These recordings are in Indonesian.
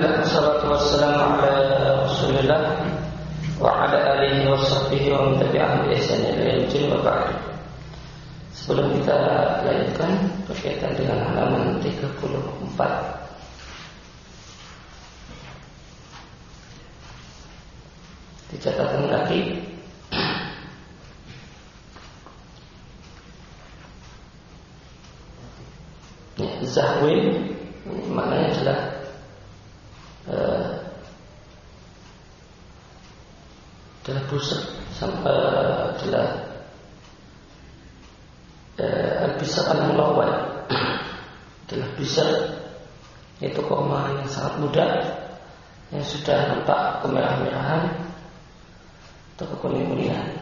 Alhamdulillah, wassalatu wassalamu ala Rasulillah wa ala alihi wa sahbihi wa man tabi'ahum bi ihsan ila yaumil din wa ba'd. Sebelum kita lanjutkan berkaitan dengan halaman 34, dicatatkan lagi zahwin maknanya adalah busuk, adalah al-bisar al-mulawwal, adalah bisar, yaitu kurma yang sangat muda yang sudah nampak kemerah-merahan atau kekuning-kuningan.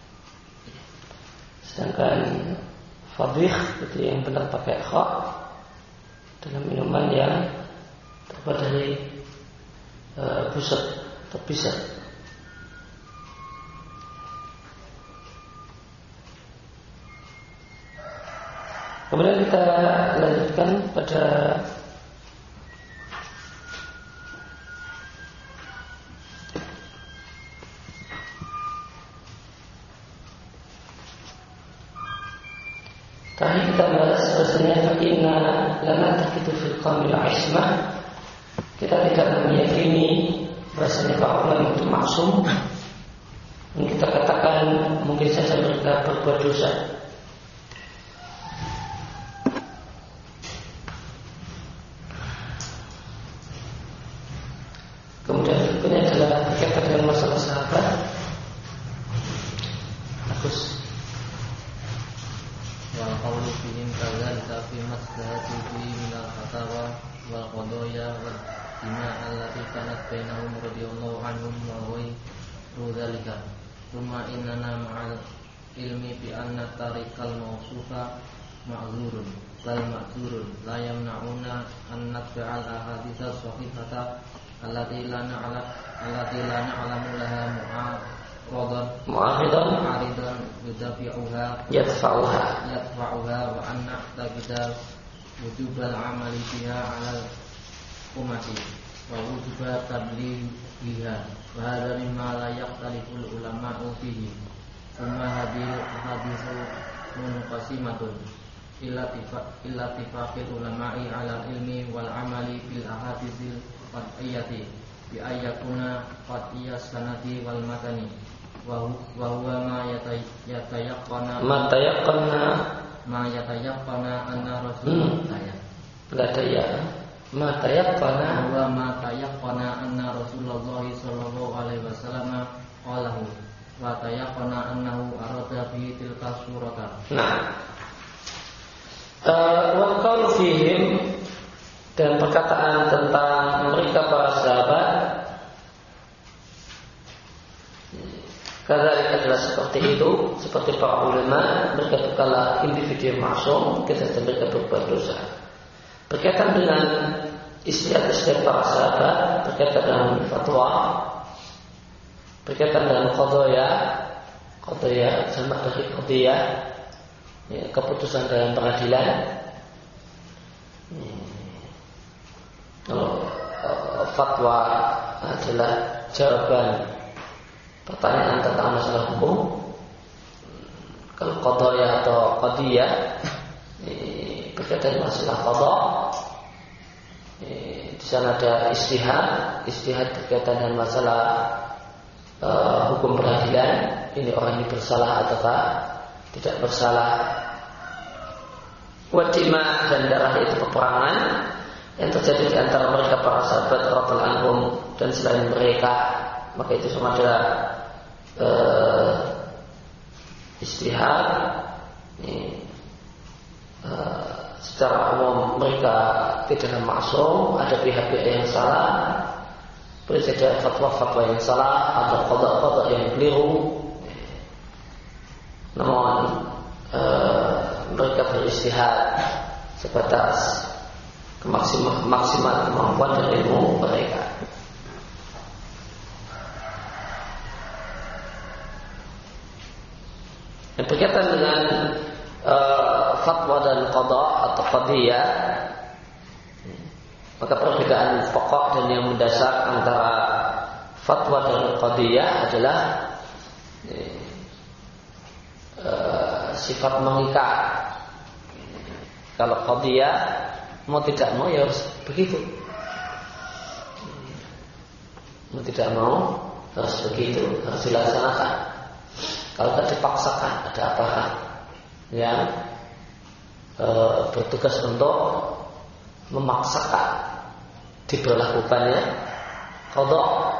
Sedangkan fadhih itu yang benar pakai kha dalam minuman yang terbuat dari busuk atau bisar. Kemudian kita lanjutkan pada tadi kita bahas bahasanya inna lana takitu fil qamil ismah. Kita tidak meyakini bahasanya para ulama itu maksum. Dan kita katakan mungkin saja mereka berbuat dosa. Kemudian berikutnya adalah berkaitan dengan masalah sahabat. Bagus. Wal qawlu fihim kadzalika fi maslahati min al-fatawa wal qadaya wal dima allati kanat bainahum radhiyallahu anhum wa ghayru dzalika. Thumma innana ma'al ilmi bi anna tariqal mawsufa ma'zurun wal ma'zurun la yamna'una an natba'al ahaditsa sahihata allati la na'lamu laha mu'aridan yadfa'uha wa anna tabida wujubal amali biha 'alal ummati wa wujubal tablighiha wa hadha mimma la yaqtaliful ulama'u fihi. Thumma hadithu munqasimatun illa tifaqil ulama'i 'alal ilmi wal amali bil ahaditsil qat'iyyati bi ayyakuna qat'iyyas sanadi wal matani wa huwa ma yatayaqqana anna rasulullah anna rasulullah sallallahu alaihi wasallam qalahu wa tayaqqana annahu arada bi tilka surata. Wal qawl fihim, dan perkataan tentang mereka para sahabat kadzalika adalah seperti itu, seperti para ulama, mereka bukanlah individu yang maksum, kita mereka berbuat dosa. Berkaitan dengan istiadat para sahabat, berkaitan dengan fatwa, berkaitan dengan qadaya sama dari qadiyah, keputusan dalam pengadilan. Kalau fatwa adalah jawaban pertanyaan tentang masalah hukum, kalau qadaya atau qadiyah berkaitan masalah qada, di sana ada istihad berkaitan dengan masalah hukum peradilan. Ini orang ini bersalah ataukah tidak bersalah. Wadima, dan darah itu peperangan yang terjadi di antara mereka para sahabat radhiyallahu anhum dan selain mereka, maka itu semua adalah istihad. Secara umum mereka tidaklah maksum, ada pihak-pihak yang salah, boleh saja fatwa-fatwa yang salah atau qada-qada yang keliru. Namun mereka beristihad sebatas kemaksimal kemampuan dan ilmu mereka. Dan berkaitan dengan fatwa dan qada atau qadiyah, Maka perbedaan pokok dan yang mendasar antara fatwa dan qadiyah adalah sifat mengikat. Kalau qadiyah mau tidak mau ya harus begitu. Mau tidak mau harus begitu, harus dilaksanakan. Kalau tidak dipaksakan, ada aparat yang bertugas untuk memaksakan diberlakukannya qada.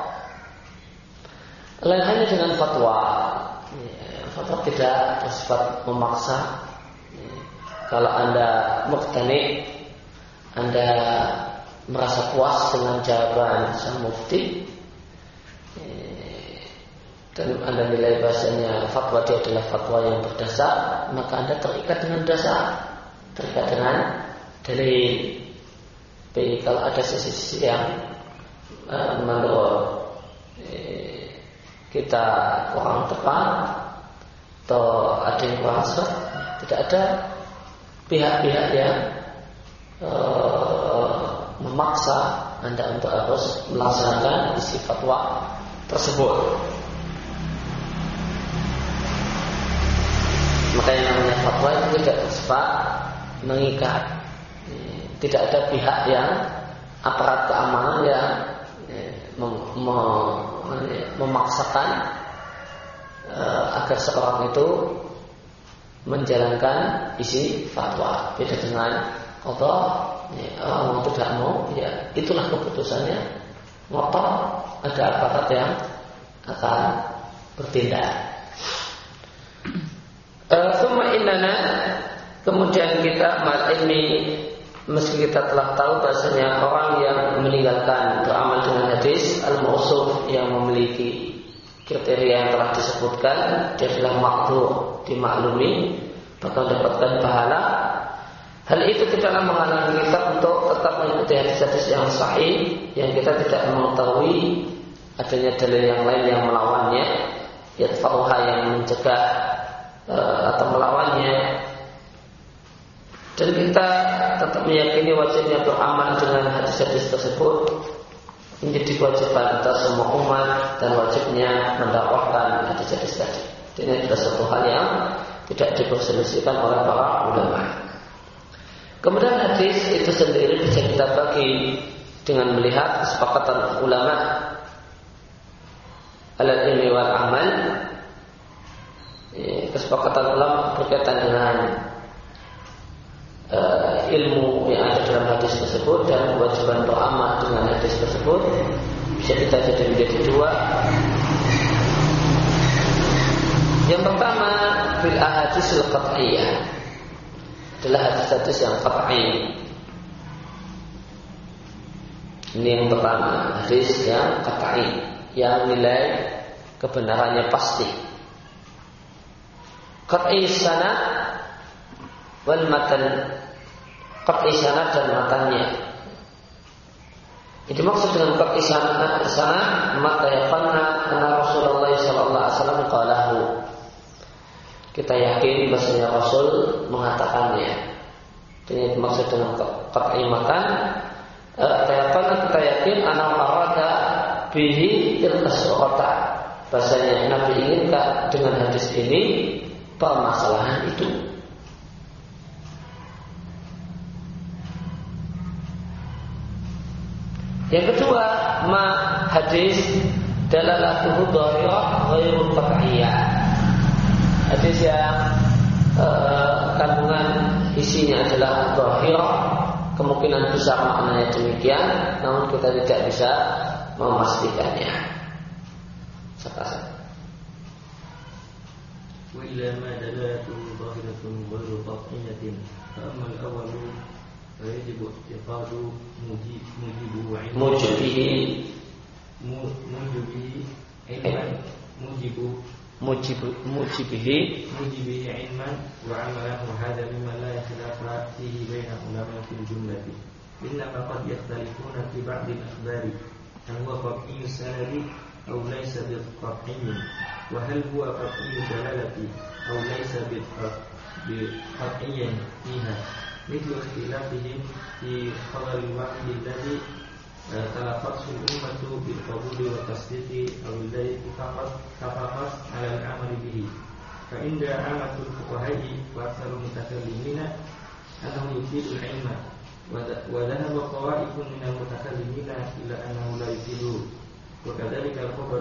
Lain halnya dengan fatwa. Fatwa tidak bersifat memaksa. Kalau Anda muqtani, Anda merasa puas dengan jawaban sang mufti, dan Anda nilai bahasanya fatwa dia adalah fatwa yang berdasar, maka Anda terikat dengan dasar, terikat dengan dalil. Tapi kalau ada sisi-sisi yang menurut kita kurang tepat atau ada yang kurang serat, tidak ada pihak-pihak yang memaksa Anda untuk harus melaksanakan isi fatwa tersebut. Maka yang namanya fatwa itu tidak bersifat mengikat. Tidak ada pihak yang aparat keamanan yang memaksakan agar seorang itu menjalankan isi fatwa. Beda dengan qada, orang mau tidak mau, ya itulah keputusannya. Ngotot ada aparat yang akan bertindak. Tsumma innana, kemudian kita mal ini, meski kita telah tahu bahasanya orang yang meninggalkan beramal dengan hadis al-mausuuf yang memiliki kriteria yang telah disebutkan, dia adalah makruh, dimaklumi, bakal mendapatkan pahala. Hal itu tidaklah menghalangi kita untuk tetap mengikuti hadis-hadis yang sahih, yang kita tidak mengetahui adanya dalil yang lain yang melawannya, yadfa'uha yang mencegah atau melawannya. Dan kita tetap meyakini wajibnya beramal dengan hadis-hadis tersebut menjadi kewajiban kita semua umat, dan wajibnya mendakwahkan hadis-hadis tadi. Ini adalah suatu hal yang tidak diperselisihkan oleh para ulama. Kemudian hadis itu sendiri bisa kita bagi dengan melihat kesepakatan ulama al-ilmi wal amal. Kesepakatan ulama berkaitan dengan ilmu yang ada dalam hadis tersebut dan kewajiban beramal dengan hadis tersebut bisa kita jadi menjadi dua. Yang pertama, bil ahadisil qat'iyah, adalah hadis-hadis yang qat'i. Ini yang pertama, hadis yang qat'i, yang nilai kebenarannya pasti. Qat'i sanad wal matan, qat'i sanad dan matannya. Itu maksud dengan qat'i sanad mata yaqanna anna Rasulullah sallallahu alaihi wasallam qalahu. Kita yakin bahasanya Rasul mengatakannya. Ini maksud dengan qat'i matan. Kita yakin anna arada bihi tilka surata. Bahasanya Nabi inginkan dengan hadis ini permasalahan itu. Yang kedua, hadis dalalatuhu dhahirah ghairu qat'iyyah. Hadis yang kandungan isinya adalah dhahirah, kemungkinan besar maknanya demikian, namun kita tidak bisa memastikannya. Wa ila ma dalalatuhu dhahiratun ghairu qat'iyyatin, fa amma al-awwalu فيجب اعتقاد موجبه علما وعملا، وهذا مما لا خلاف فيه بين العلماء في الجملة، إنما قد يختلفون في بعض الأخبار هل هو قطعي السند أو ليس بقطعي، وهل هو قطعي الدلالة أو ليس بقطعي فيها، mithlu ikhtilafihim fi khabar al-wahyi alladhi talafat ummatu bil qabuli wa tasdiqi aw alladhi tafaqat ala al-amali bihi. Fa inda amatul fuqaha'i wa aktsaru mutakallimina annahu yufidu al-ilma wa dhahaba qawa'ifun min al-mutakallimina ila annahu la yufidu wa kadzalika al-khabar.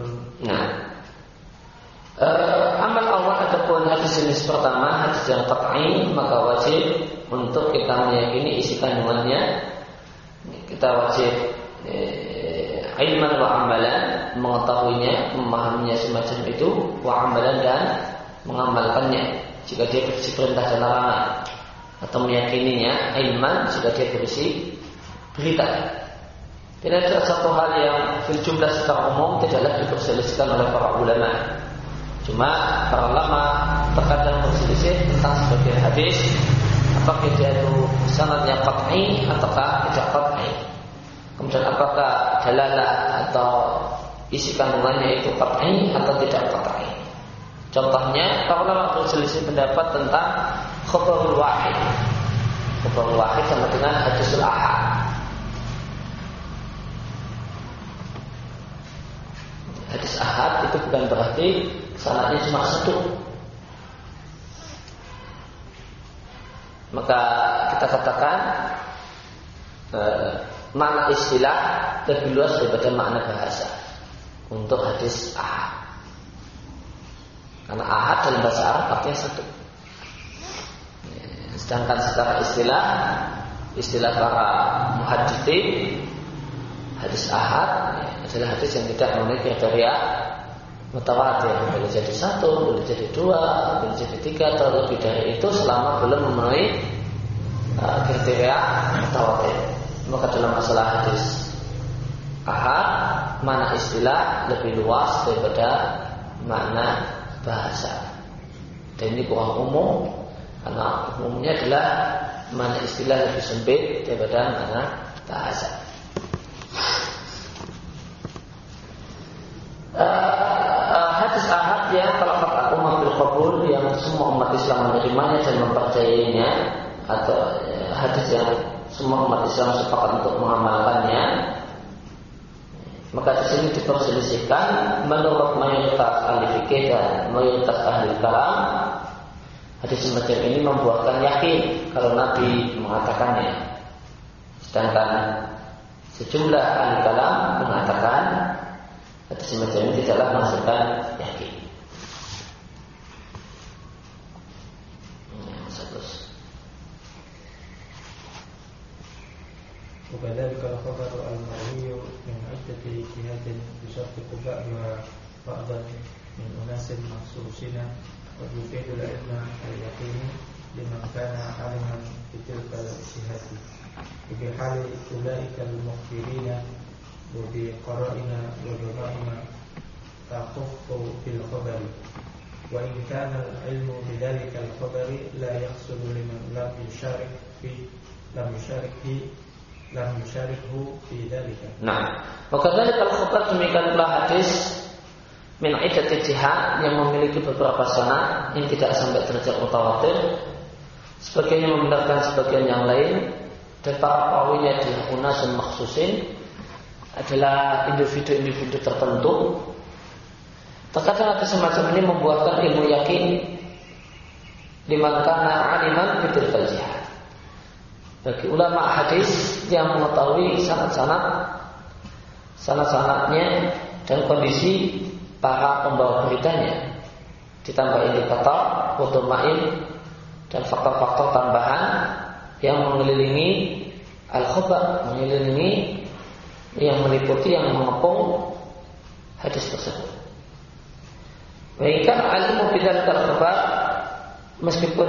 Amal awal ataupun hadis jenis pertama, hadis yang qat'i, maka wajib untuk kita meyakini isi kandungannya. Kita wajib ilman wa amalan, mengetahuinya, memahaminya semacam itu, wa amalan, dan mengamalkannya jika dia berisi perintah dan larangan, atau meyakininya ilman jika dia berisi berita. Tidak ada satu hal yang fil jumlah secara umum tidaklah diperselisihkan oleh para ulama. Cuma para ulama terkadang berselisih tentang sebagian hadis, apakah dia itu sanadnya qat'i ataukah tidak qat'i. Kemudian apakah dalalah atau isi kandungannya itu qat'i atau tidak qat'i. Contohnya, para ulama berselisih pendapat tentang khabarul wahid. Khabarul wahid sama dengan hadisul ahad. Hadis ahad itu bukan berarti sanadnya cuma satu. Maka kita katakan makna istilah lebih luas daripada makna bahasa untuk hadis ahad. Karena ahad dalam bahasa Arab artinya satu. Sedangkan secara istilah para muhadditsin, hadis ahad adalah hadis yang tidak memenuhi kriteria mutawatir. Boleh jadi satu, boleh jadi dua, boleh jadi tiga, atau lebih dari itu selama belum memenuhi kriteria mutawatir. Maka dalam masalah hadis ahad, mana istilah lebih luas daripada makna bahasa. Dan ini kurang umum, karena umumnya adalah mana istilah lebih sempit daripada mana bahasa. Hadis ahad yang kalau kata umat bil qabul, yang semua umat Islam menerimanya dan mempercayainya, atau hadis yang semua umat Islam sepakat untuk mengamalkannya, maka di sini diperselisihkan menurut mayoritas ahli fikih dan mayoritas ahli kalam. Hadis semacam ini membuahkan yakin kalau Nabi mengatakannya. Sedangkan sejumlah ahli kalam mengatakan hadis semacam ini tidaklah menghasilkan yakin. وكذلك الخبر المروي من عدة اجتهاد يصدق بعضا من أناس مخصوصين قد يفيد العلم اليقين لمن كان عالما بتلك الاجتهاد وبحال أولئك المخبرين وبقرائن وجرائم تخف بالخبر وإن كان العلم بذلك الخبر لا يحصل لمن لم يشاركه في ذلك. Nah, wakadzalika al-khabar, demikian pula hadis min iddati jihad yang memiliki beberapa sanad yang tidak sampai derajat mutawatir, sebagian yang membenarkan sebagian yang lain, dan para perawinya adalah unasun makhsusin, adalah individu-individu tertentu. Terkadang hadis semacam ini membuahkan ilmu yakin liman kana aliman bitilkal jihad, bagi ulama hadis yang mengetahui sanad-sanadnya dan kondisi para pembawa beritanya, ditambah indikator, mutma'in, dan faktor-faktor tambahan yang mengelilingi al-khabar, mengelilingi, yang meliputi, yang mengepung hadis tersebut. Baikkan ilmu bidzal khabar, meskipun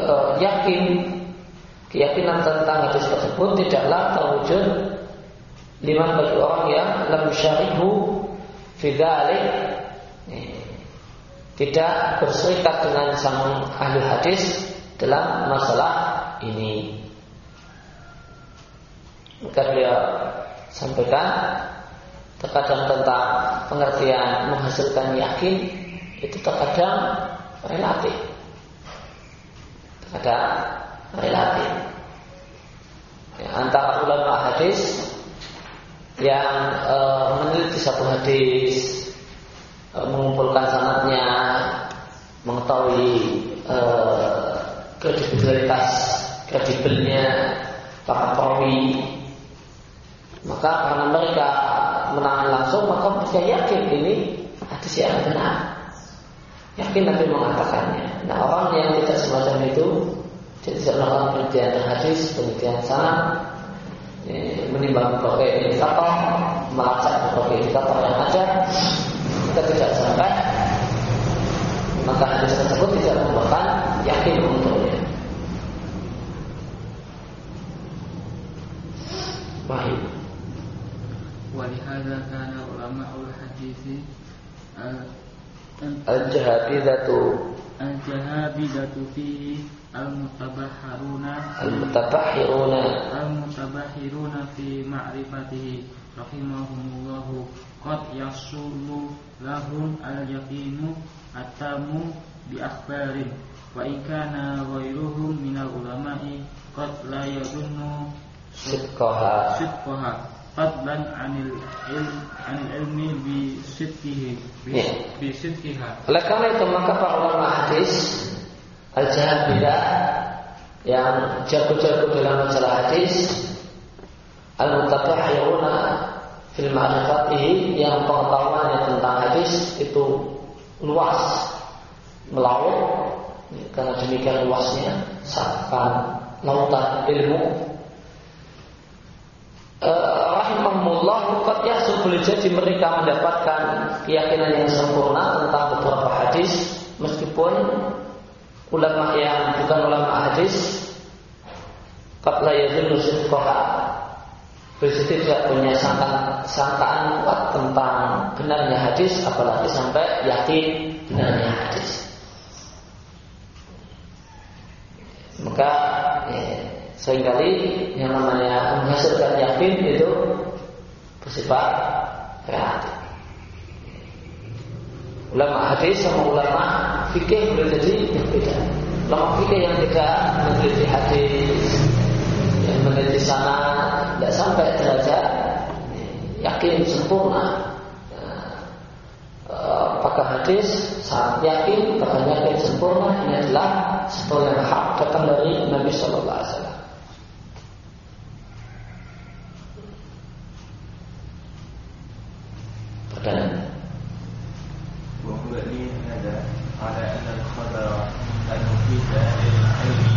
keyakinan tentang hadis tersebut tidaklah terwujud liman bagi orang yang lam yusyarikhu fi dzalik, tidak berserikat dengan sang ahli hadis dalam masalah ini. Maka beliau sampaikan terkadang tentang pengertian menghasilkan yakin itu terkadang relatif. antara ulama hadis yang meneliti satu hadis, mengumpulkan sanadnya, mengetahui kredibelnya para perawi, maka karena mereka menangani langsung, maka mereka yakin ini hadis yang benar, yakin Nabi mengatakannya. Nah, orang yang tidak semacam itu, tidak melakukan penelitian hadis, penelitian sanad, menimbang berbagai indikator, melacak berbagai indikator yang ada, kita tidak sampai, maka hadis tersebut tidak merupakan yakin untuknya. Baik. Walihada kana ulama'ul hadisi al-jahabidatu fihi al-mutabahhiruna fi ma'rifatihi rahimahumullahu qad yasulu lahum al-yaqinu atamu bi akhbarin wa in kana ghairuhum minal ulama'i qad la yadunnu sidqaha fadlan anil ilmi bi sidqiha. Oleh karena itu maka para ulama hadis al-jahabidah yang jago-jago dalam masalah hadis, al-mutabahhiruna fil ma'rifatihi, yang pengetahuannya tentang hadis itu luas, melaut, karena demikian luasnya sapan lautan ilmu. Rahimahumullah, qad yahsul, boleh jadi mereka mendapatkan keyakinan yang sempurna tentang beberapa hadis, meskipun ulama yang bukan ulama hadis qad la yadhunnu sidqaha, boleh jadi tidak punya sangkaan kuat tentang benarnya hadis, apalagi sampai yakin benarnya hadis. Maka seringkali yang namanya menghasilkan yakin itu bersifat relatif. Ulama hadis sama ulama fikih boleh jadi berbeda. Ulama fikih yang tidak meneliti hadis, yang meneliti sanad, tidak sampai derajat yakin sempurna. Apakah hadis sangat yakin, bahkan yakin sempurna ini adalah sesuatu yang hak datang dari Nabi Sallallahu Alaihi Wasallam. وهو هذا على أن الخبر المفيد للعلم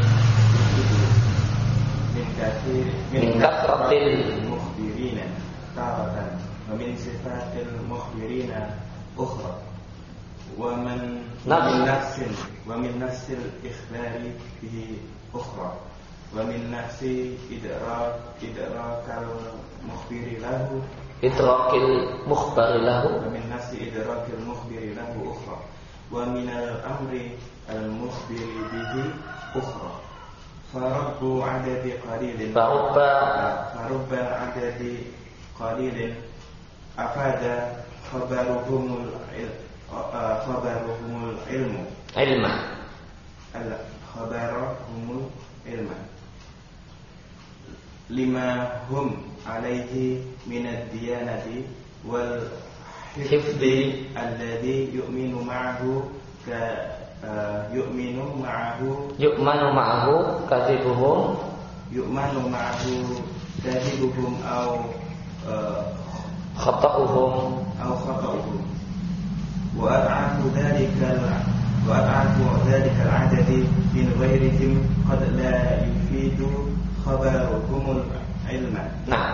من كثرة المخبرين تارة ومن صفات المخبرين أخرى ومن نفس الإخبار به أخرى ومن نفس إدراك المخبر له ومن نفس إدراك المخبر له أخرى ومن الأمر المخبر به أخرى فرب عدد قليل أفاد خبرهم العلم لما هم عليه من الديانة والحفظ الذي يؤمن معه كذبهم أو خطأهم وأضعاف ذلك العدد من غيرهم قد لا يفيد خبرهم العلم. Nah,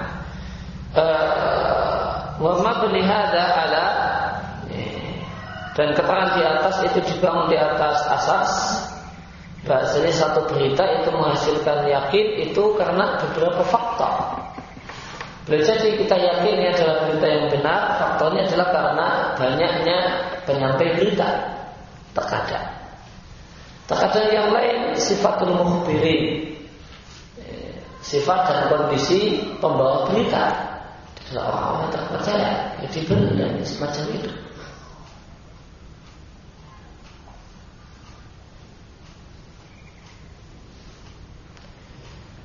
wa mabni hadza ala, dan keterangan di atas itu dibangun di atas asas bahasanya satu berita itu menghasilkan yakin itu karena beberapa faktor. Boleh jadi kita yakin ini adalah berita yang benar, faktornya adalah karena banyaknya penyampai berita. Terkadang yang lain sifatul mukhbirin, sifat dan kondisi pembawa berita adalah orang-orang terpercaya, kredibel dan semacam itu.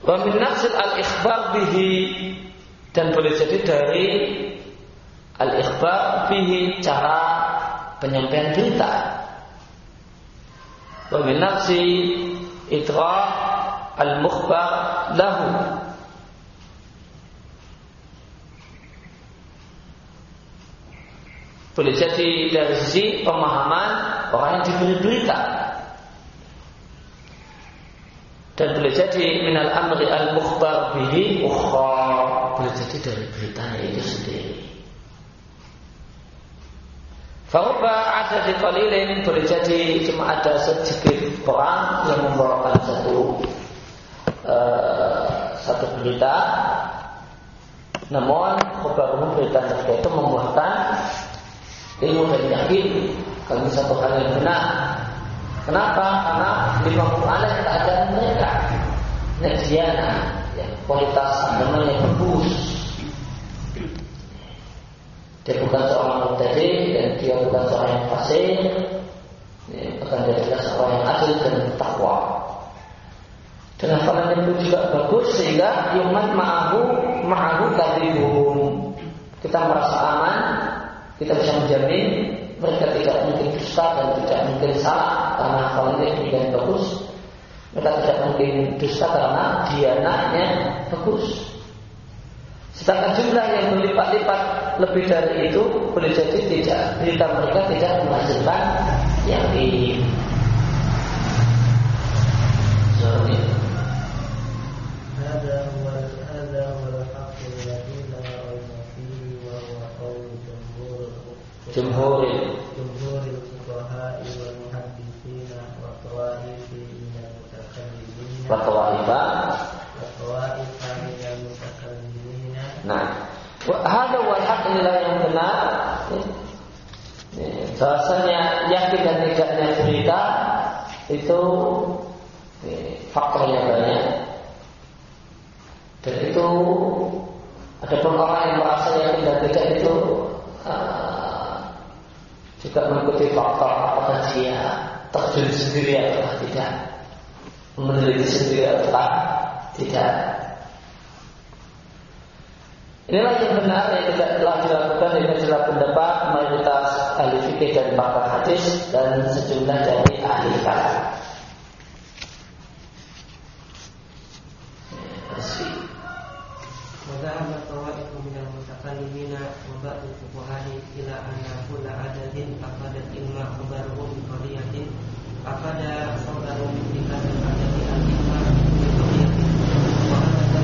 Wa min nafsil al-ikhbar bihi, dan boleh jadi dari al-ikhbar bihi cara penyampaian berita. Wa min nafsi itra al-mukhbar lahu, boleh jadi dari sisi pemahaman orang yang diberi berita, dan boleh jadi minal amri al-mukhbar bihi ukhra, boleh jadi dari beritanya itu sendiri. Faruba ada di qalilin, boleh jadi cuma ada sedikit orang yang membawakan satu berita, namun khabaruhu, berita mereka itu membuahkan ilmu dan yakin kalau satu hal yang benar. Kenapa? Karena lima alaih keadaan mereka najiana, ya, kualitas agamanya bagus. Dia bukan seorang mubtadi dan dia bukan seorang yang fasik, bahkan dia adalah seorang yang adil dan takwa. Dan hafalannya itu juga bagus sehingga yuman ma'ahu kadhibun. Kita merasa aman, kita bisa menjamin mereka tidak mungkin dusta dan tidak mungkin salah karena hafalannya demikian bagus. Mereka tidak mungkin dusta karena diananya bagus. Sedangkan jumlah yang berlipat-lipat lebih dari itu, boleh jadi tidak, berita mereka tidak menghasilkan yakin. Jumhur fuqaha wal muhadditsin wa tawa'ifi minal mutakallimin wa tawa'ifa minal mutakallimin. Nah, hada wal haq, inilah yang benar. Bahasanya yakin dan tidaknya berita itu faktornya banyak. Dan itu ada pun orang yang merasa yakin dan tidak itu juga mengikuti faktor apakah dia terjun sendiri atau tidak, meneliti sendiri atau tidak. Inilah yang benar yang telah dilakukan. Ini adalah pendapat mayoritas ahli fikih dan pakar hadis dan sejumlah dari ahli kalam. وذهب طوائف من المتكلمين وبعض الفقهاء إلى أن كل عدد أفاد إما خبره بقضية أفاد خبره بكذا العدد الإما بقضية وهذا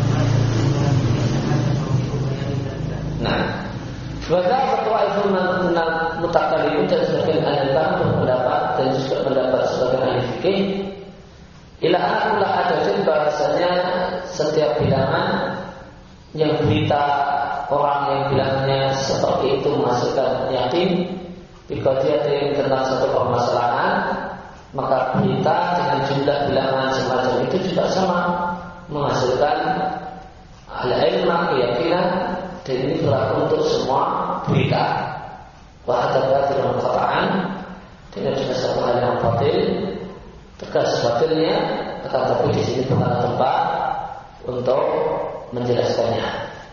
Nah, وذهب طوائف من المتكلمين dan sebagian ahli kalam berpendapat dan juga pendapat sebagian ahli fikih ila anna adadin, bahasanya setiap bilangan yang berita orang yang bilangnya seperti itu menghasilkan yakin bikodiatin tentang satu permasalahan, maka berita dengan jumlah bilangan semacam itu juga sama menghasilkan al-ilmah, keyakinan, dan ini berlaku untuk semua berita. Wahada batil muqatta'an, dengan juga satu hal yang batil, tegas batilnya, akan tapi di sini bukan tempat untuk menjelaskannya.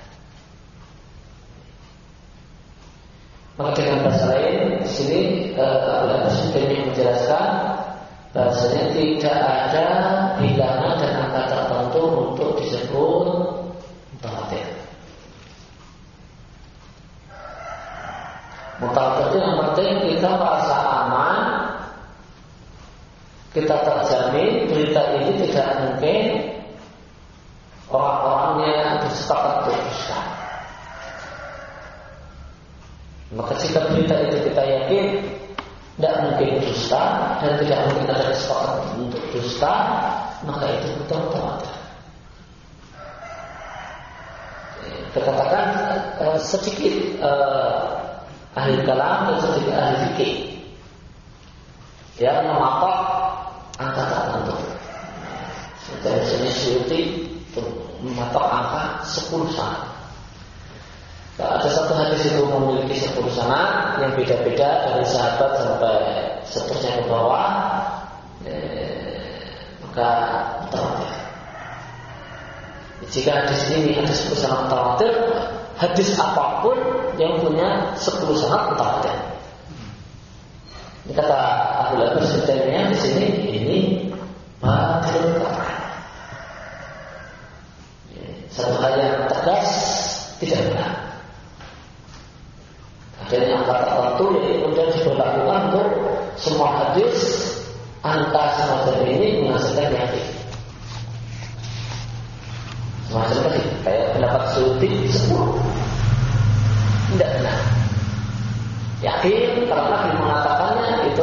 Maka dengan bahasa lain di sini Abu Sufyan menjelaskan bahasanya tidak ada bilangan dan angka tertentu untuk disebut mutawatir. Mutawatir itu yang penting kita merasa aman, kita terjamin berita ini tidak mungkin orang-orangnya bersepakat untuk dusta. Maka jika berita itu kita yakin tidak mungkin dusta dan tidak mungkin ada kesepakatan untuk dusta, maka itu betul mutawatir. Kita katakan sedikit ahli kalam dan sedikit ahli fikih yang mematok angka tertentu. Misalnya Suyuti mematok angka 10 sanad. Ada satu hadis itu memiliki 10 sanad yang beda-beda dari sahabat sampai seterusnya ke bawah, maka mutawatir. Jika hadis ini ada 10 sanad mutawatir, hadis apapun yang punya 10 sanad mutawatir. Ini kata Abu Labas sebenarnya di sini ini batil kaprah. Satu hal yang tegas tidak benar. Adanya angka tertentu yang kemudian diberlakukan untuk semua hadis angka semacam ini menghasilkan yakin. Semacam tadi kayak pendapat Suyuti 10 tidak benar. Yakin karena mengatakannya itu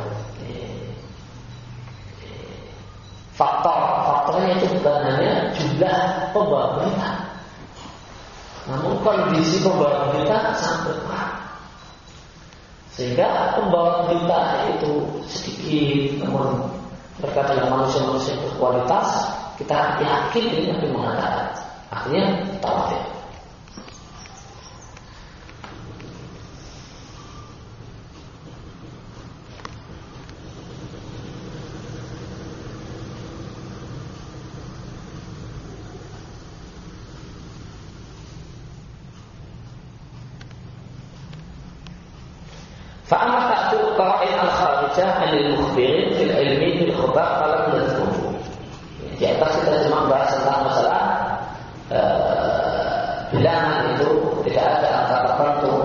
faktornya itu bukan hanya jumlah pembawa berita, namun kondisi pembawa berita sangat berkurang, sehingga pembawa berita itu sedikit, namun mereka adalah manusia-manusia berkualitas. Kita yakin ini akan mengatakan, akhirnya tawatir. فأما تأثير القرائن الخارجة عن المخبرين في العلم بالخبر فلم نذكره. Di atas kita cuma bahas tentang masalah bilangan itu tidak ada angka tertentu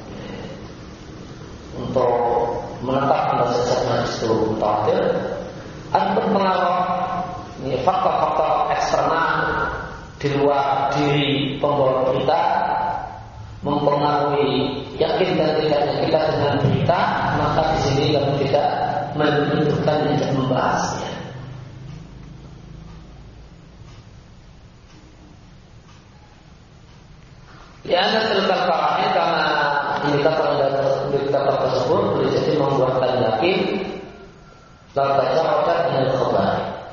untuk menetapkan bahasanya itu mutawatir. Ada pengaruh faktor-faktor eksternal di luar diri pembawa berita mempengaruhi yakin dan tidaknya kita dengan berita, maka di sini kami tidak menentukan dan membahasnya. Ya, anda terletak parahnya karena indikator tersebut boleh jadi membuatkan yakin lalu baca otak dengan khabar.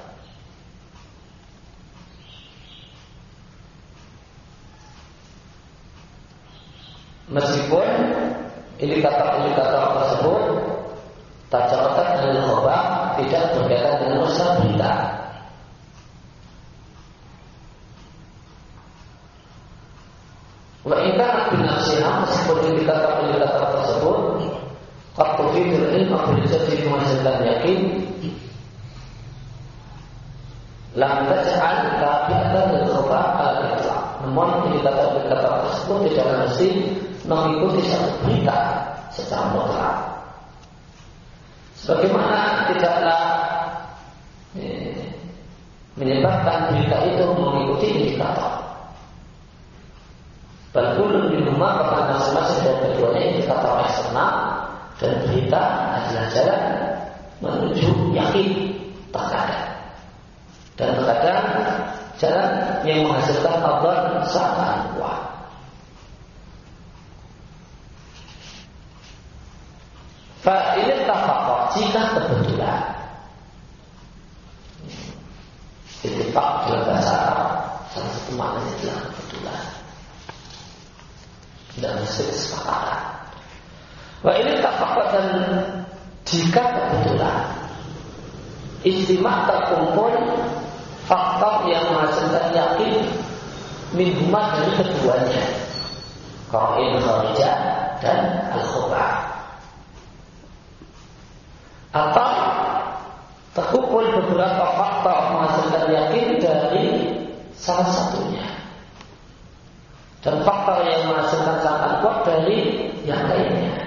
Meskipun indikator tersebut tacarotat dengan khabar tidak berkaitan dengan usaha berita. Wa inna binasiha, meskipun indikator tersebut qad tufidul ilm boleh jadi menghasilkan yakin, lam taj'al kafiatan lil khabar al-itlaq. Namun indikator tersebut tidak mesti mengikuti satu berita secara mutlak. Sebagaimana tidaklah menyebabkan berita itu mengikuti indikator. Balkulun di rumah karena masing-masing dari keduanya indikator eksternal dan berita adalah jalan menuju yakin terkadang. Dan terkadang jalan yang menghasilkan kabar sangat kuat. Fa'ilin tafaqah jika kebetulan ittifaq dalam bahasa Arab salah satu maknanya adalah kebetulan, tidak mesti kesepakatan. Fa'ilin tafaqah, dan jika kebetulan istimewa terkumpul faktor yang menghasilkan yakin minhumah dari keduanya, qara'in kharijah dan al-khabar. Atau terkumpul beberapa faktor menghasilkan yakin dari salah satunya, dan faktor yang menghasilkan sangat kuat dari yang lainnya.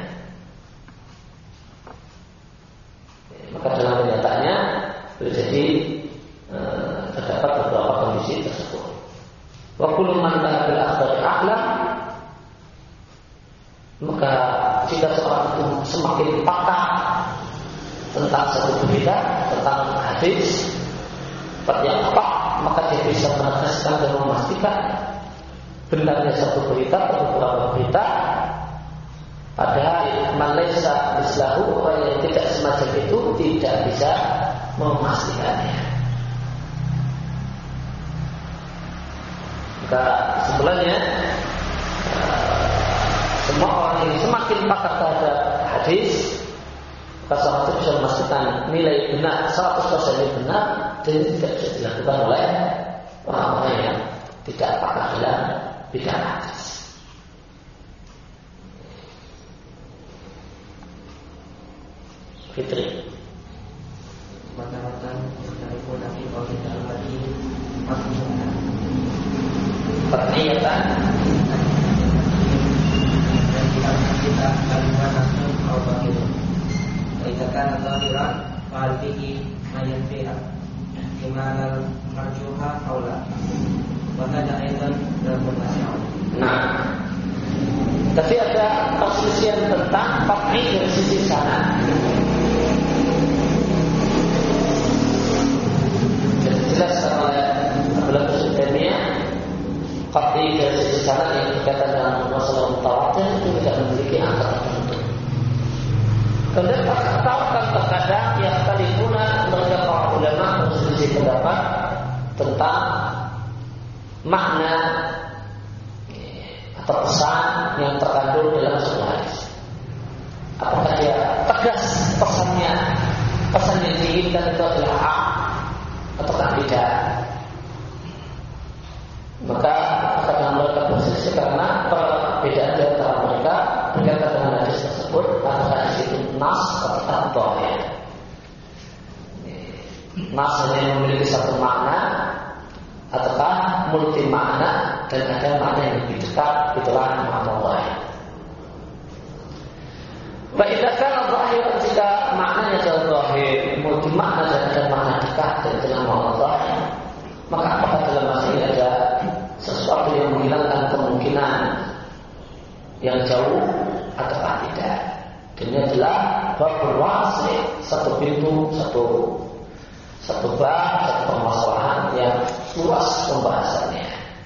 Maka dalam kenyataannya boleh jadi terdapat beberapa kondisi tersebut. Wa kullu man kana bil akhbari a'lam, maka jika seorang itu semakin pakar tentang satu berita, tentang hadis yang apa, maka dia bisa menegaskan dan memastikan benarnya satu berita atau beberapa berita. Padahal malaysa islahu, orang yang tidak semacam itu tidak bisa memastikannya. Maka sebenarnya semua orang yang semakin pakar terhadap hadis, maka seorang itu bisa memastikan nilai benar 100% benar, dan ini tidak bisa dilakukan oleh orang-orang yang tidak apakah dalam bidang hadis. Fitri. Mata-mata sekalipun Nabi kalau kita lagi maksudnya Pernyataan dan kita kalimat nasib atau bagian. Baikkan zahiran qalbihi mayanfi'a imanal marjuha aula. Maka aidan dalam masalah. Nah, tapi ada perselisihan tentang qat'i dari sisi sana. Jelas oleh Abdullah Sufyaniyah, qat'i dari sisi sana yang berkaitan dengan masalah mutawatir itu tidak memiliki angka tertentu. Kemudian tawakkal terkadang yang kali puna mereka para ulama berselisih pendapat tentang makna atau pesan yang terkandung dalam sebuah hadis. Apakah dia tegas pesannya, pesan yang diinginkan itu adalah hak ataukah tidak? Maka kadang mereka berselisih karena perbedaan di antara mereka berkaitan dengan hadis tersebut, apakah hadis itu nas atau dhahir. Nas hanya memiliki satu makna ataukah multi makna dan ada makna yang lebih dekat, itulah makna dhahir. Baiklah dhahir jika maknanya adalah dhahir, multi makna dan ada makna dekat dan itulah makna dhahir, maka apakah dalam masalah ini ada sesuatu yang menghilangkan kemungkinan yang jauh ataukah tidak? Ini adalah bab wasi, satu pintu, satu bab, satu permasalahan yang luas pembahasannya.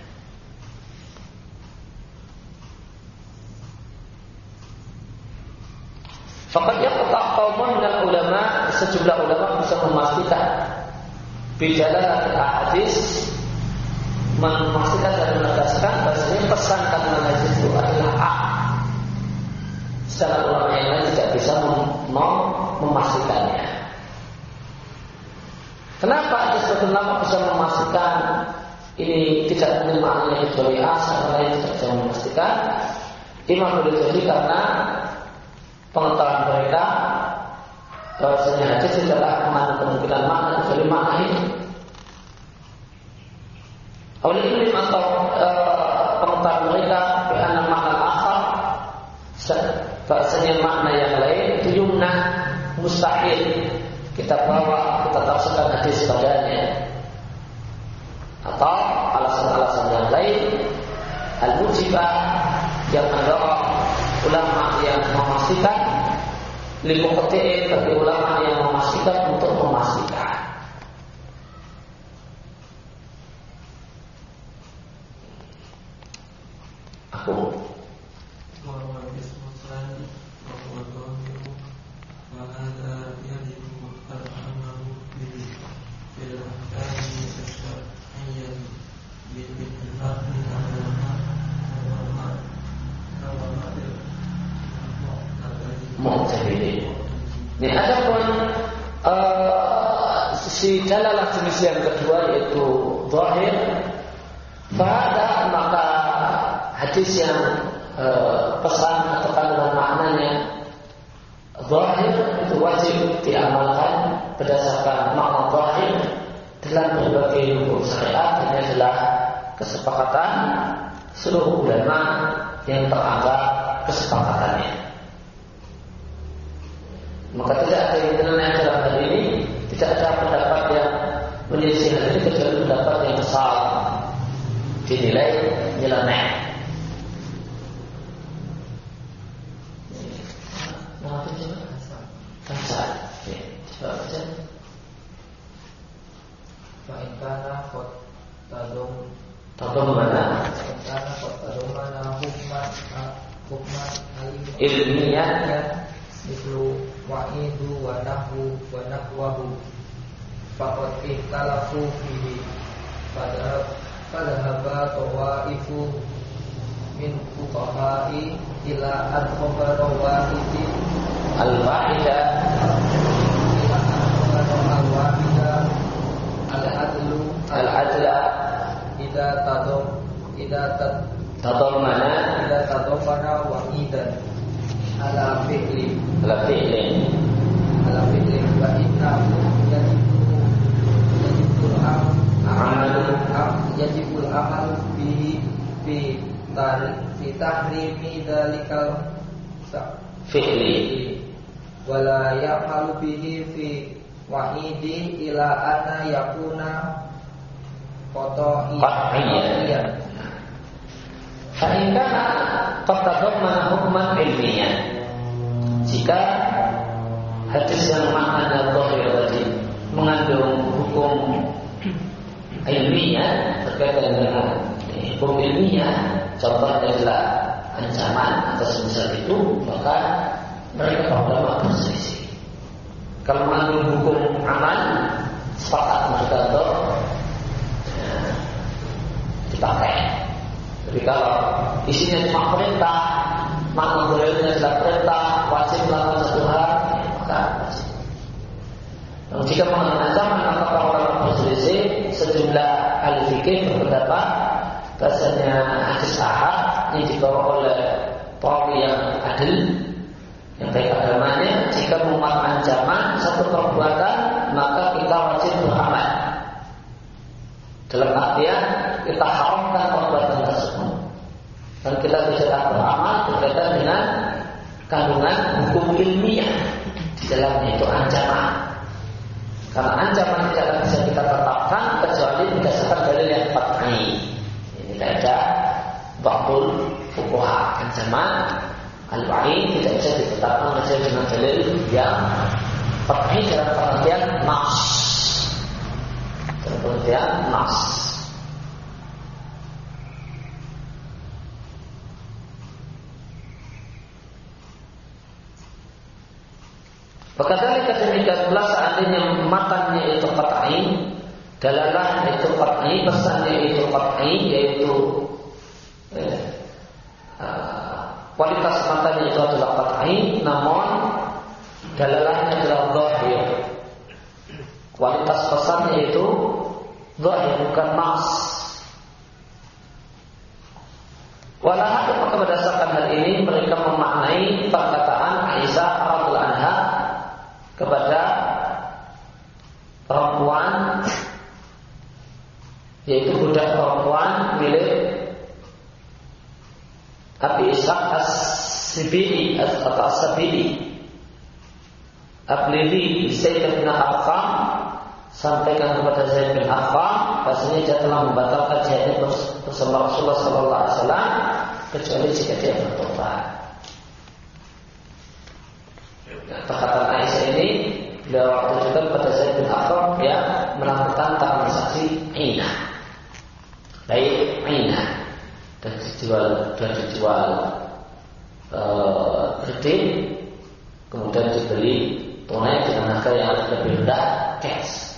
Fakat yang qaumun minal ulama, sejumlah ulama bisa memastikan bijalah hadis, memastikan dan menegaskan bahasanya pesan kandungan hadis itu adalah hak. Sedangkan ulama yang lain tidak bisa memastikannya. Kenapa ada sebagian ulama bisa memastikan ini tidak punya maknanya kecuali A, sedangkan lain tidak bisa memastikan? Imam boleh jadi karena pengetahuan mereka bahwasanya hadis tidaklah mengandung kemungkinan makna kecuali makna ini. Oleh ini atau pengetahuan mereka karena makna akhar, bahasanya makna yang lain itu yumnah, mustahil kita bawa, kita tafsirkan hadis padanya, atau alasan-alasan yang lain al-mujibah yang mendorong ulama yang memastikan, limuqtiin bagi ulama yang memastikan untuk memastikan. Aku ini ada pun si dalalah jenis yang kedua yaitu dhahir. Pada maka hadis yang pesan atau kandungan maknanya dhahir itu wajib diamalkan berdasarkan makna dhahir dalam berbagai hukum syariat. Ini adalah kesepakatan seluruh ulama yang teranggap kesepakatannya. Maka tidak ada yang menilai dalam hal ini, tidak ada pendapat yang menyelisih hal ini kecuali pendapat yang besar dinilai nyeleneh. Nah, itu coba baca. Fa'ikana kot tadum mana? Fa'ikana kot tadum mana hukman Ilmiah mislu wa'idu wa nahwahu faqad ikhtalafu fihi padahaba tawaifu min fuqaha'i ila al-khabara wahidi al-wahida ila al-wahida al-adla idza Tadamana wahidan ala fi'li wa innahu yajibul amal bihi fi tahrimi dalikal fi'li wala ya'malu bihi fi wahidi ila anna yakuna qat'iyyan. Fa'inka qatadamana hukman ilmiyan. Jika hadis yang maknanya dhahir tadi mengandung hukum ilmiah terkait dengan hukum ilmiah, contohnya adalah ancaman atau semisal itu, maka mereka ulama berselisih. Kalau mengandung hukum aman, sepakat mereka untuk dipakai. Jadi kalau isinya cuma perintah, makna bolehnya adalah perintah, wajib melakukan satu hal, maka wajib. Namun jika mengandung ancaman, maka para ulama berselisih. Sejumlah ahli fikih berpendapat bahasanya hadis ahad yang dibawa oleh perawi yang adil, yang baik agamanya, jika memuat ancaman satu perbuatan, maka kita wajib beramal. Dalam artian kita haramkan perbuatan tersebut, dan kita bisa beramal berkaitan dengan kandungan hukum ilmiah di dalamnya, itu ancaman. Karena ancaman tidak akan bisa kita tetapkan kecuali berdasarkan dalil yang qat'i. Ini ada ba'dul fuqaha, ancaman al-wa'id tidak bisa ditetapkan kecuali dengan dalil yang qat'i dalam pengertian nas. Dalam pengertian nas. Berkadang demikian pula seandainya matannya itu qat'i, dalalahnya itu qat'i, pesannya itu qat'i, yaitu kualitas matanya itu adalah qat'i, namun dalalahnya adalah zahir. Kualitas pesannya itu zahir, bukan nas. Walau maka berdasarkan hal ini mereka memaknai perkataan Aisyah radhiyallahu anha kepada perempuan, yaitu budak perempuan milik Abi Ishaq As-Sibili atau As-Sabili, Ablili Zaid bin Arqam, sampaikan kepada Zaid bin Arqam bahasanya dia telah membatalkan jihadnya bersama Rasulullah SAW kecuali jika dia bertobat. Perkataan Aisyah ini beliau tujukan pada Zaid bin Arqam yang melakukan transaksi inah, baik inah dan dijual kredit, kemudian dibeli tunai dengan harga yang lebih rendah cash.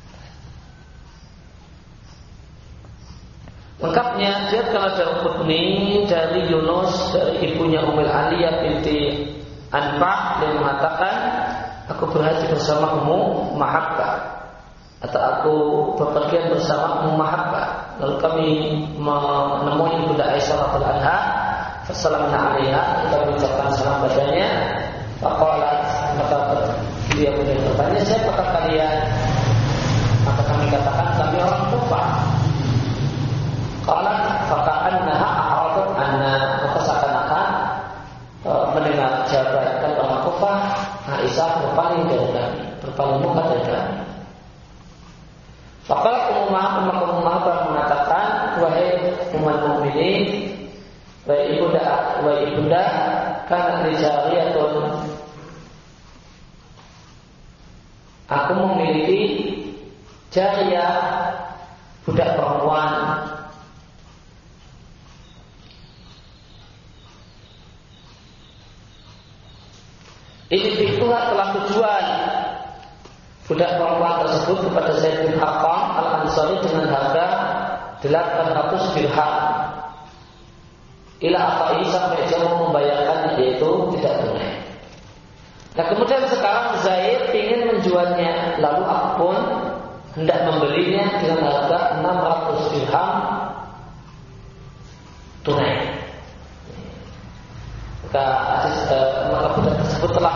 Lengkapnya dia kalau ada Qutni dari Yunus dari ibunya Ummul Aliyah binti Anfa, dia mengatakan aku berhaji bersama Ummu Mahabbah, atau aku bepergian bersama Ummu Mahabbah, lalu kami menemui Bunda Aisyah radhiyallahu anha, fassalamna 'alaiha, kita mengucapkan salam padanya. Faqalat, maka dia kemudian bertanya, siapakah kalian? Maka kami katakan kami orang Kufah. Qalat faqa'annaha a'radat anna, maka seakan-akan mendengar jawaban orang Kufah, Aisyah berpaling dari kami, berpaling muka dari kami. Faqalat Ummu Mahabbah mengatakan, wahai ummul mukminin, wahai ibunda, kana li jariyatun, aku memiliki jariyah, budak perempuan. Ini Tuhan telah kujual budak perempuan tersebut kepada Zaid bin Arqam Al-Ansari dengan harga 800 dirham. Ila apa ini sampai dia mau membayarkan, yaitu tidak tunai. Nah kemudian sekarang Zaid ingin menjualnya, lalu aku pun hendak membelinya dengan harga 600 dirham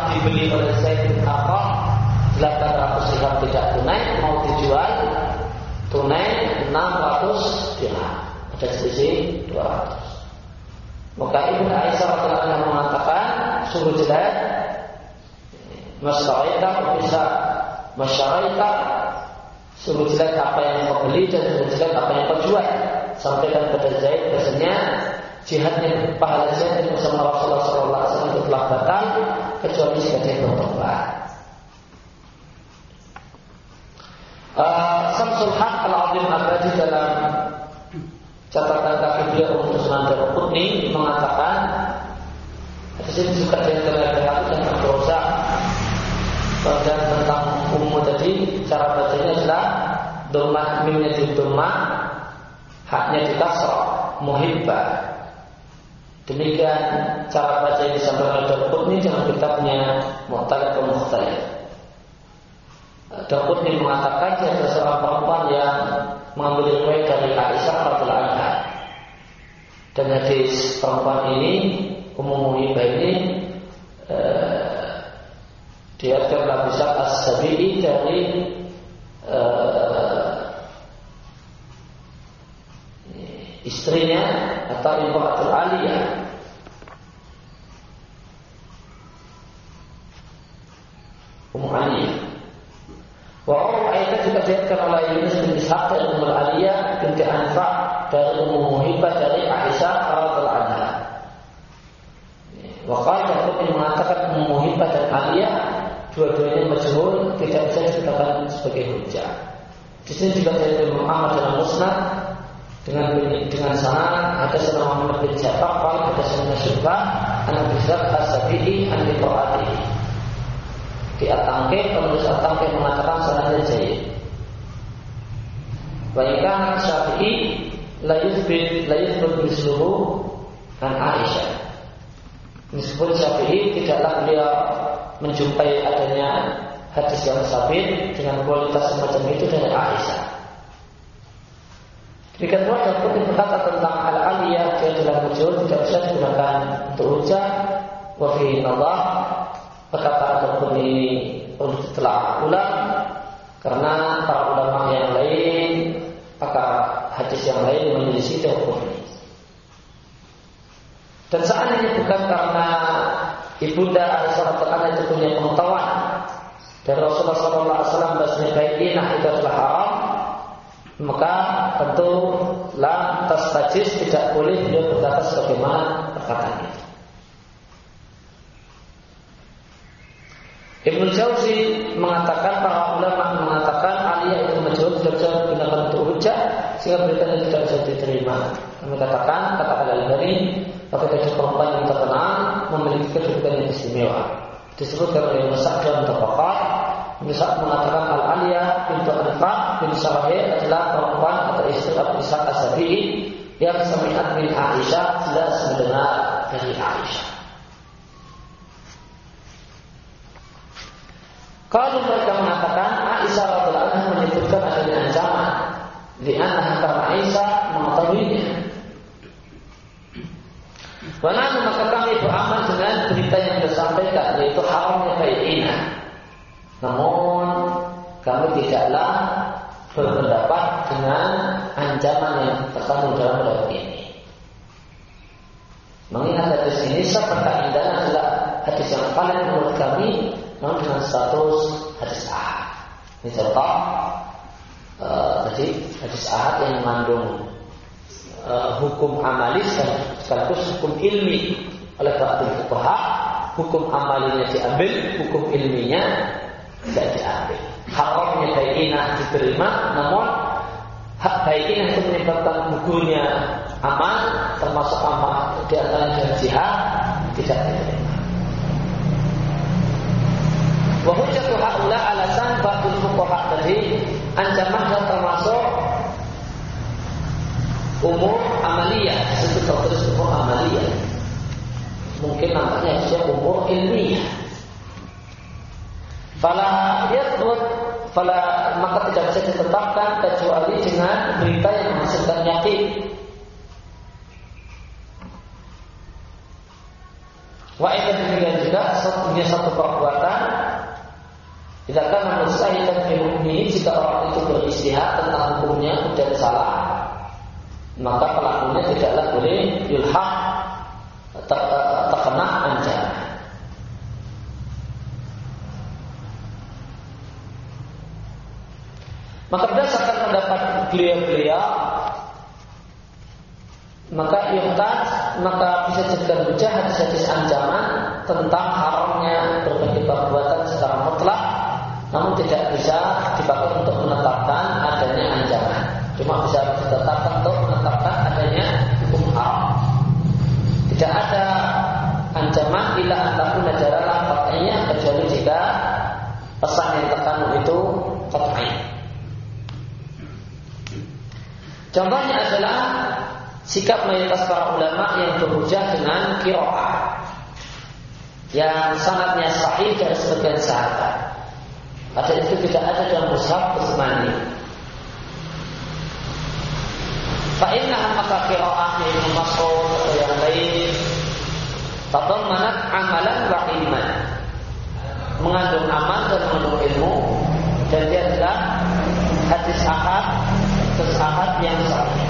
dibeli oleh Zaid bin Arqam 800 dirham tidak tunai, mau dijual tunai 600 dirham. Ada selisih 200. Maka Ibnu Aisyah radhiyallahu anha mengatakan sungguh jelek masyarakat sungguh jelek apa yang kau beli dan sungguh jelek apa yang kau jual. Sampaikan kepada Zaid bahasanya jihadnya pahala jihad bersama Rasulullah SAW itu telah batal kecuali jika dia bertobat. Samsul Haq Al-Azim Abadi dalam catatan kaki beliau untuk Sunan Daraqutni mengatakan di sini juga yang terlihat dan berdosa dan tentang umum tadi cara bacanya adalah domah mimnya di domah haknya di kasrah muhibbah. Demikian cara baca yang disampaikan oleh Daraqutni dalam kitabnya Mu'talaq wa Mukhtalif. Daraqutni mengatakan dia adalah seorang perempuan yang mengambil riwayat dari Aisyah radhiyallahu anha. Dan hadis perempuan ini Ummu Muhibbah ini dia adalah bisa as-sabi'i dari istrinya atau imra'atul aliyah. Ummu Aliyah. Wa ayat juga dikatakan oleh Yunus bin Ishaq dari Ummu Aliyah binti Anfa dari Ummu Muhibbah dari Aisyah radhiyallahu anha. Wa qala Ibnu mengatakan Ummu Muhibbah dan Aliyah dua-duanya majhul, tidak bisa dikatakan sebagai hujjah. Di sini juga dari Muhammad dalam Musnad dengan sanad ada sanad Muhammad bin Ja'far qala ada sanad Syu'bah anak bisa as-sabi'i an liqa'atihi. Di At-Tangkih penulis At-Tangkih mengatakan sanadnya jayyid. Wa ikan Syafi'i la yuthbit misluhu an Aisyah. Meskipun Syafi'i tidaklah beliau menjumpai adanya hadis yang sabit dengan kualitas semacam itu dari Aisyah. Demikian pula Daraqutni berkata tentang al-aliyah dia adalah majhul tidak bisa digunakan untuk hujjah. Wa fi nadhar perkataan Daraqutni ini perlu ditelaah ulang karena para ulama yang lain pakar hadis yang lain menyelisih Daraqutni. Dan seandainya bukan karena ibunda Aisyah radhiyallahu anha itu punya pengetahuan dari Rasulullah SAW bahasanya bai'inah itu adalah haram, maka tentu la tastajis tidak boleh beliau berkata sebagaimana perkataan itu. Ibnu Jauzi mengatakan para ulama mengatakan aliyah itu majhul tidak bisa digunakan untuk hujjah sehingga beritanya tidak bisa diterima. Kami katakan kata Al-Albani apabila ada perempuan yang terkenal memiliki kedudukan yang istimewa. Disebutkan oleh Musa dalam Tabaqat. Musa mengatakan Al-Aliyah bintu Anfa bin Syarahil adalah perempuan atau istri Abu Ishaq As-Sabi'i yang sami'at min Aisyah jelas mendengar dari Aisyah. Kalau mereka mengatakan Aisyah radhiyallahu anha menyebutkan adanya ancaman li'annaha karena Aisyah mengetahuinya. Wananu maka kami beramal dengan berita yang disampaikan yaitu haramnya bai'inah. Namun kami tidaklah berpendapat dengan ancaman yang terkandung dalam bab ini. Mengingat hadis ini seperti indahnya adalah hadis yang paling menurut kami namun dengan status hadis ahad. Ini contoh tadi hadis ahad yang mengandung hukum amalis dan sekaligus hukum ilmi oleh ba'dul fuqaha. Hukum amalinya diambil, hukum ilminya tidak diambil. Haramnya bai'inah diterima, namun hak bai'inah itu menyebabkan gugurnya amal, termasuk amal di antaranya jihad tidak diterima. Wa hujjatu haula alasan ba'dul fuqaha tadi ancaman termasuk umur amaliyah, itu tertulis umur amaliyah. Mungkin nampaknya harusnya umur ilmiah. Maka tidak bisa ditetapkan kecuali dengan berita yang menghasilkan yakin. Wa'aidah demikian juga punya satu perbuatan. Tidak akan mustahilkan ini jika orang itu beristihad tentang hukumnya dan salah, maka pelakunya tidaklah boleh yulhaq terkena ancaman. Maka berdasarkan pendapat beliau-beliau, maka bisa dijadikan hujah hadis-hadis ancaman tentang haramnya berbagai perbuatan secara mutlak, namun tidak bisa dipakai untuk menetapkan adanya ancaman. Cuma bisa ditetapkan untuk menetapkan adanya hukum haram. Tidak ada ancaman ila antakun najaralah pakainya kecuali jika pesan yang terkandung itu qat'i. Contohnya adalah sikap mayoritas para ulama yang berhujjah dengan qiraah yang sanadnya sahih dari sebagian sahabat. Padahal itu tidak ada dalam mushaf Utsmani. Fa'innaha maka qiraah Ibnu Mas'ud atau yang lain tadammanat amalan wa ilman, mengandung amal dan mengandung ilmu, dan dia adalah hadis ahad yang sahih.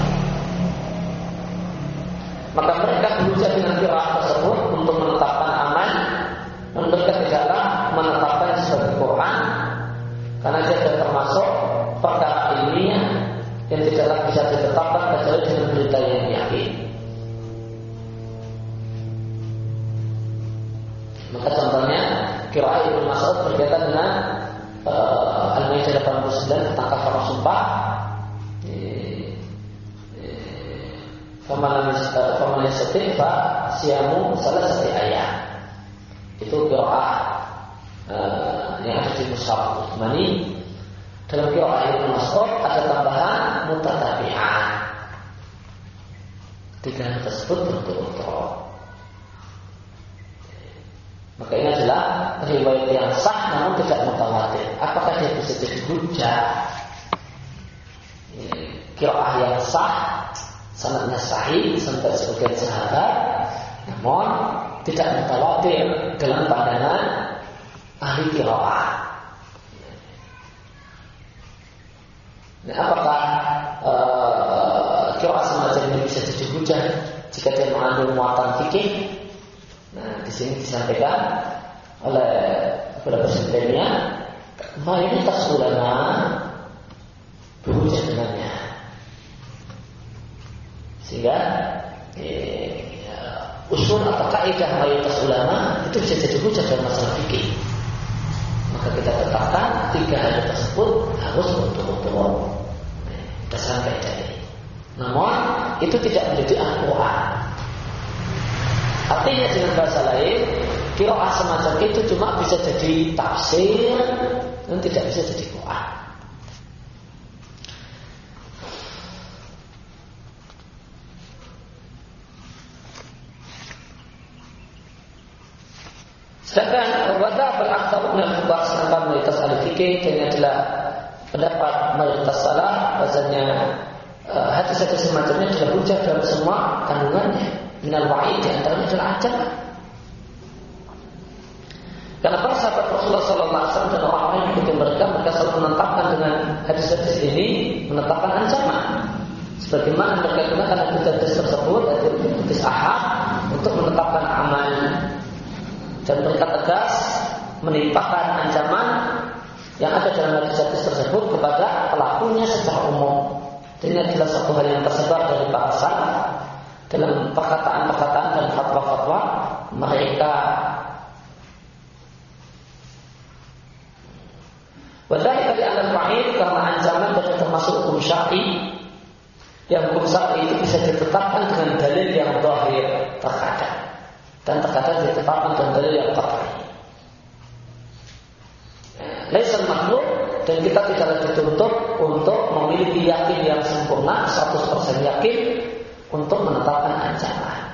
Maka mereka berusaha dengan qiraah tersebut untuk menetapkan amal, dan mereka tidaklah menetapkan sebagai Quran, karena dia sudah termasuk perkara ilmiah yang tidaklah bisa ditetapkan kecuali dengan berita yang yakin. Maka contohnya qiraah Ibnu Mas'ud berkaitan dengan Al-Maidah 89 tentang kafarah sumpah. Faman yastati' fa siyamu salasati ayat. Itu qiraah yang ada di mushaf Utsmani. Dalam qiraah Ibnu Mas'ud ada tambahan mutatabi'ah. 3 tersebut berturut-turut. Maka ini adalah riwayat yang sah namun tidak mutawatir. Apakah dia bisa jadi hujjah? Qiraah yang sah, sanadnya sahih sampai sebagian sahabat, namun tidak mutawatir dalam pandangan ahli qiraah. Nah, apakah qiraah semacam ini bisa jadi hujjah jika dia mengandung muatan fikih? Nah, di sini disampaikan oleh beberapa sebelumnya, mayoritas ulama berhujjah dengannya, sehingga usul atau kaidah mayoritas ulama itu bisa jadi hujjah dalam masalah fikih. Maka kita tetapkan 3 hal tersebut harus berturut-turut berdasarkan kaidah ini. Namun itu tidak menjadi Al-Quran. Artinya dengan bahasa lain, qiraah semacam itu cuma bisa jadi tafsir dan tidak bisa jadi Quran. Sedangkan wadah beraktar dalam membahas tentang mayoritas ahli fikih, dan adalah pendapat mayoritas salah, bahasanya hadis-hadis semacamnya adalah hujjah dalam semua kandungannya. Minal wa'id, di antaranya adalah ancaman. Karena para sahabat Rasulullah SAW dan orang-orang yang ikuti mereka selalu menetapkan dengan hadis-hadis ini, menetapkan ancaman. Sebagaimana mereka gunakan hadis-hadis tersebut, hadis ahad, untuk menetapkan amal. Dan mereka tegas menimpakan ancaman yang ada dalam hadis-hadis tersebut kepada pelakunya secara umum. Dan ini adalah satu hal yang tersebar dari para salaf dalam perkataan-perkataan dan fatwa-fatwa mereka. Wadhalika di alam wa'id, karena ancaman adalah termasuk hukum syar'i. Yang hukum syar'i itu bisa ditetapkan dengan dalil yang zahir terkadang, dan terkadang ditetapkan dengan dalil yang qat'i. Laisal makhluk, dan kita tidaklah dituntut untuk memiliki yakin yang sempurna 100% yakin untuk menetapkan ancaman.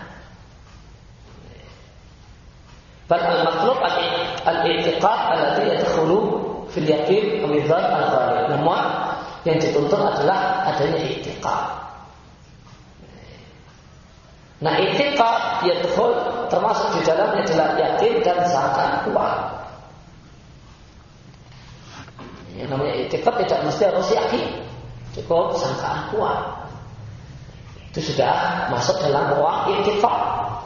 Bal al-matlub al-i'tiqad alladhi yadkhulu fil yaqin amizat al-ghalib. Namun yang dituntut adalah adanya i'tiqad. Nah, i'tiqad yadkhul termasuk di dalamnya adalah yakin dan sangkaan kuat. Yang namanya i'tiqad tidak mesti harus yakin, cukup sangkaan kuat. Itu sudah masuk dalam ruang i'tiqad.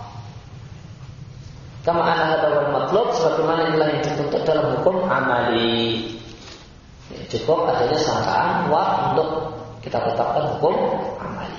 Kama anna hadza wal matlub, sebagaimana inilah yang dituntut dalam hukum amali. Cukup adanya sangkaan kuat untuk kita tetapkan hukum amali.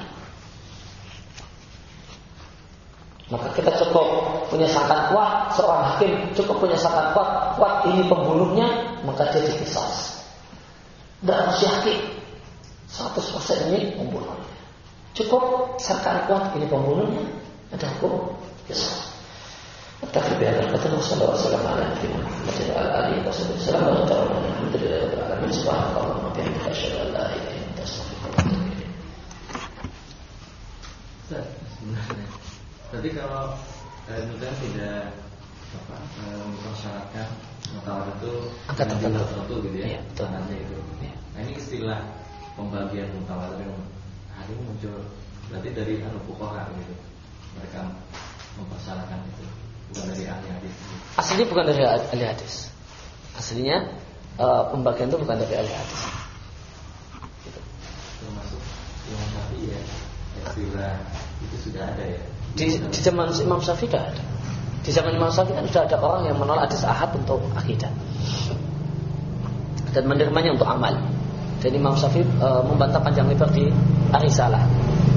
Maka kita cukup punya sangkaan kuat, seorang hakim cukup punya sangkaan kuat ini pembunuhnya, maka dia diqisas. Tidak harus yakin 100% ini pembunuhnya. Cukup sangkaan kuat ini pembunuhnya, ada hukum qisas. Tapi biarlah kata Rasulullah SAW alaihi wa sallam alhamdulillah alamin subhanallahi wa bihamdihi asyhadu an la ilaha illa anta astaghfiruka wa atubu ilaik. Sebenarnya tadi kalau mudah tidak mensyaratkan mutawat itu angkatan tertentu gitu ya, betul. itu. Nah ini istilah pembagian mutawat yang hari ini muncul berarti dari fuqaha gitu, mereka mempersyaratkan itu. Bukan dari ahli hadis. Aslinya bukan dari ahli hadis. Aslinya pembagian itu bukan dari ahli hadis. Gitu. Termasuk Imam Syafi'i ya, istilah itu sudah ada ya. Di zaman Imam Syafi'i sudah ada. Di zaman Imam Syafi'i kan sudah ada orang yang menolak hadis ahad untuk akidah dan menerimanya untuk amal. Dan Imam Syafi'i membantah panjang lebar di Ar-Risalah.